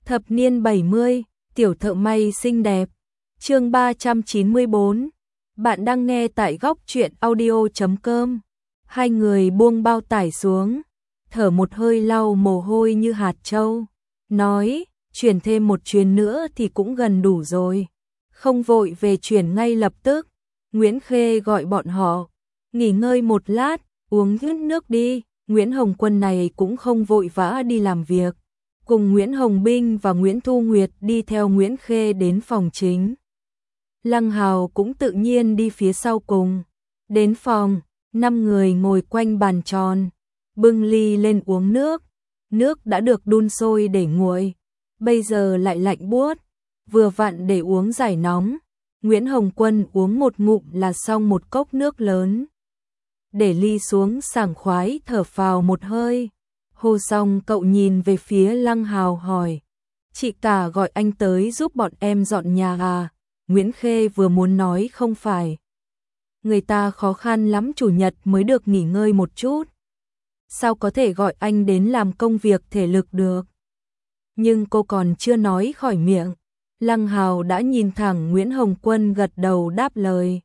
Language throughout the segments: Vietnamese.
Thập niên 70, tiểu thợ may xinh đẹp. Chương 394. Bạn đang nghe tại góc truyện audio.com. Hai người buông bao tải xuống, thở một hơi lau mồ hôi như hạt trâu, nói, chuyển thêm một chuyến nữa thì cũng gần đủ rồi. Không vội về chuyển ngay lập tức. Nguyễn Khê gọi bọn họ, nghỉ ngơi một lát, uống chút nước đi. Nguyễn Hồng Quân này cũng không vội vã đi làm việc. Cùng Nguyễn Hồng Binh và Nguyễn Thu Nguyệt đi theo Nguyễn Khê đến phòng chính. Lăng Hào cũng tự nhiên đi phía sau cùng. Đến phòng, 5 người ngồi quanh bàn tròn, bưng ly lên uống nước. Nước đã được đun sôi để nguội, bây giờ lại lạnh buốt, vừa vặn để uống giải nóng. Nguyễn Hồng Quân uống một ngụm là xong một cốc nước lớn. Để ly xuống sảng khoái thở phào một hơi. Hô xong cậu nhìn về phía Lăng Hào hỏi, chị cả gọi anh tới giúp bọn em dọn nhà à? Nguyễn Khê vừa muốn nói không phải. Người ta khó khăn lắm chủ nhật mới được nghỉ ngơi một chút. Sao có thể gọi anh đến làm công việc thể lực được? Nhưng cô còn chưa nói khỏi miệng. Lăng Hào đã nhìn thẳng Nguyễn Hồng Quân gật đầu đáp lời.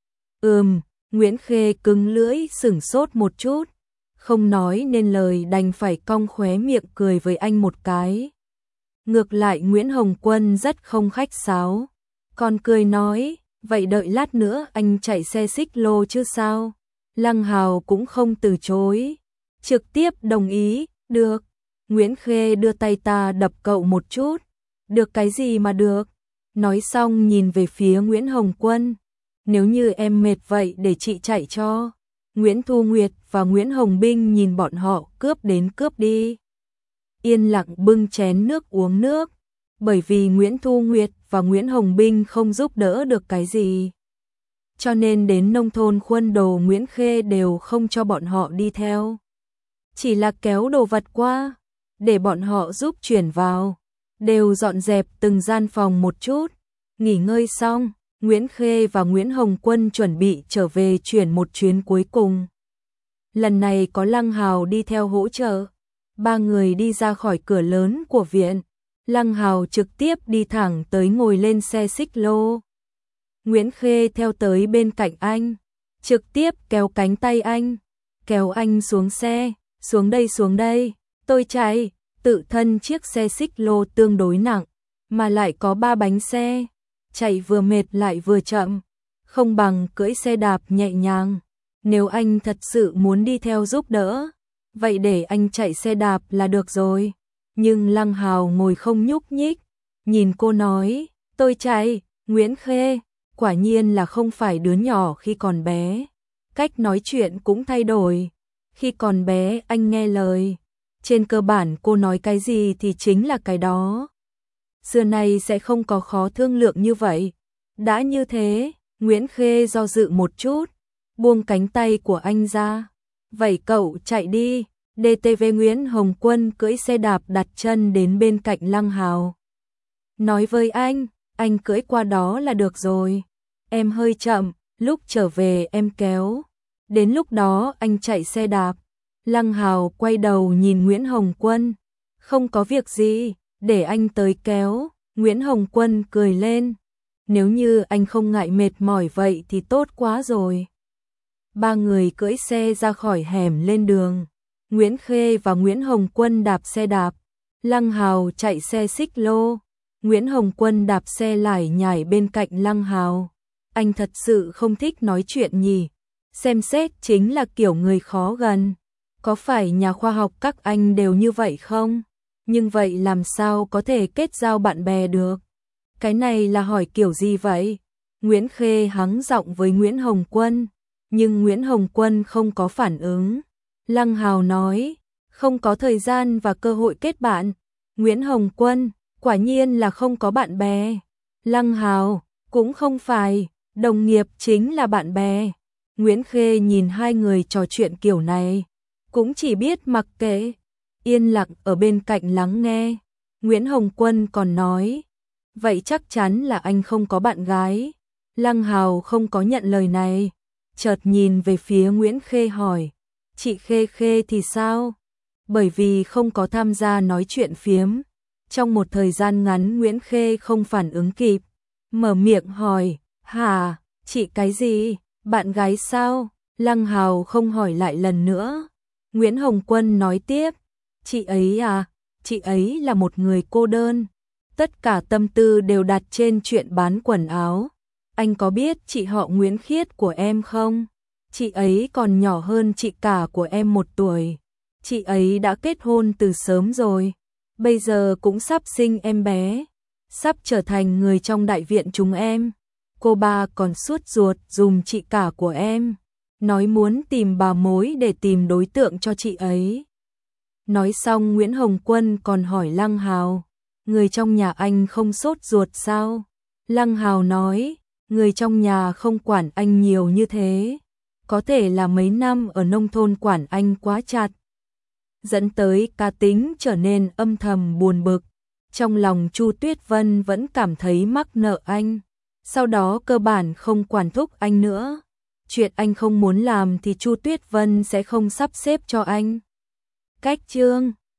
Nguyễn Khê cứng lưỡi sửng sốt một chút. Không nói nên lời đành phải cong khóe miệng cười với anh một cái. Ngược lại Nguyễn Hồng Quân rất không khách sáo. Còn cười nói, vậy đợi lát nữa anh chạy xe xích lô chứ sao? Lăng Hào cũng không từ chối. Trực tiếp đồng ý, được. Nguyễn Khê đưa tay ta đập cậu một chút. Được cái gì mà được? Nói xong nhìn về phía Nguyễn Hồng Quân. Nếu như em mệt vậy để chị chạy cho. Nguyễn Thu Nguyệt và Nguyễn Hồng Binh nhìn bọn họ cướp đến cướp đi. Yên lặng bưng chén nước uống nước. Bởi vì Nguyễn Thu Nguyệt và Nguyễn Hồng Binh không giúp đỡ được cái gì. Cho nên đến nông thôn Khuôn Đồ Nguyễn Khê đều không cho bọn họ đi theo. Chỉ là kéo đồ vật qua, để bọn họ giúp chuyển vào. Đều dọn dẹp từng gian phòng một chút. Nghỉ ngơi xong, Nguyễn Khê và Nguyễn Hồng Quân chuẩn bị trở về chuyển một chuyến cuối cùng. Lần này có Lăng Hào đi theo hỗ trợ. 3 người đi ra khỏi cửa lớn của viện. Lăng Hào trực tiếp đi thẳng tới ngồi lên xe xích lô. Nguyễn Khê theo tới bên cạnh anh, trực tiếp kéo cánh tay anh, kéo anh xuống xe, xuống đây, tôi chạy. Tự thân chiếc xe xích lô tương đối nặng, mà lại có 3 bánh xe, chạy vừa mệt lại vừa chậm, không bằng cưỡi xe đạp nhẹ nhàng. Nếu anh thật sự muốn đi theo giúp đỡ, vậy để anh chạy xe đạp là được rồi. Nhưng Lăng Hào ngồi không nhúc nhích, nhìn cô nói, tôi chạy. Nguyễn Khê, quả nhiên là không phải đứa nhỏ khi còn bé. Cách nói chuyện cũng thay đổi. Khi còn bé anh nghe lời. Trên cơ bản cô nói cái gì thì chính là cái đó. Xưa nay sẽ không có khó thương lượng như vậy. Đã như thế, Nguyễn Khê do dự một chút, buông cánh tay của anh ra. Vậy cậu chạy đi. DTV Nguyễn Hồng Quân cưỡi xe đạp đặt chân đến bên cạnh Lăng Hào. Nói với anh cưỡi qua đó là được rồi. Em hơi chậm, lúc trở về em kéo. Đến lúc đó anh chạy xe đạp. Lăng Hào quay đầu nhìn Nguyễn Hồng Quân. Không có việc gì, để anh tới kéo. Nguyễn Hồng Quân cười lên. Nếu như anh không ngại mệt mỏi vậy thì tốt quá rồi. 3 người cưỡi xe ra khỏi hẻm lên đường. Nguyễn Khê và Nguyễn Hồng Quân đạp xe đạp. Lăng Hào chạy xe xích lô. Nguyễn Hồng Quân đạp xe lải nhải bên cạnh Lăng Hào. Anh thật sự không thích nói chuyện nhỉ? Xem xét chính là kiểu người khó gần. Có phải nhà khoa học các anh đều như vậy không? Nhưng vậy làm sao có thể kết giao bạn bè được? Cái này là hỏi kiểu gì vậy? Nguyễn Khê hắng giọng với Nguyễn Hồng Quân. Nhưng Nguyễn Hồng Quân không có phản ứng. Lăng Hào nói, không có thời gian và cơ hội kết bạn. Nguyễn Hồng Quân, quả nhiên là không có bạn bè. Lăng Hào, cũng không phải, đồng nghiệp chính là bạn bè. Nguyễn Khê nhìn hai người trò chuyện kiểu này, cũng chỉ biết mặc kệ, yên lặng ở bên cạnh lắng nghe. Nguyễn Hồng Quân còn nói, vậy chắc chắn là anh không có bạn gái. Lăng Hào không có nhận lời này, chợt nhìn về phía Nguyễn Khê hỏi, chị Khê Khê thì sao? Bởi vì không có tham gia nói chuyện phiếm, Trong một thời gian ngắn Nguyễn Khê không phản ứng kịp, mở miệng hỏi, hả, chị cái gì, bạn gái sao? Lăng Hào không hỏi lại lần nữa. Nguyễn Hồng Quân nói tiếp, chị ấy à, chị ấy là một người cô đơn. Tất cả tâm tư đều đặt trên chuyện bán quần áo. Anh có biết chị họ Nguyễn Khiết của em không? Chị ấy còn nhỏ hơn chị cả của em 1 tuổi. Chị ấy đã kết hôn từ sớm rồi. Bây giờ cũng sắp sinh em bé. Sắp trở thành người trong đại viện chúng em. Cô ba còn suốt ruột dùm chị cả của em. Nói muốn tìm bà mối để tìm đối tượng cho chị ấy. Nói xong Nguyễn Hồng Quân còn hỏi Lăng Hào, người trong nhà anh không sốt ruột sao? Lăng Hào nói, người trong nhà không quản anh nhiều như thế. Có thể là mấy năm ở nông thôn quản anh quá chặt, dẫn tới cá tính trở nên âm thầm buồn bực. Trong lòng Chu Tuyết Vân vẫn cảm thấy mắc nợ anh. Sau đó cơ bản không quản thúc anh nữa. Chuyện anh không muốn làm thì Chu Tuyết Vân sẽ không sắp xếp cho anh. Cách chương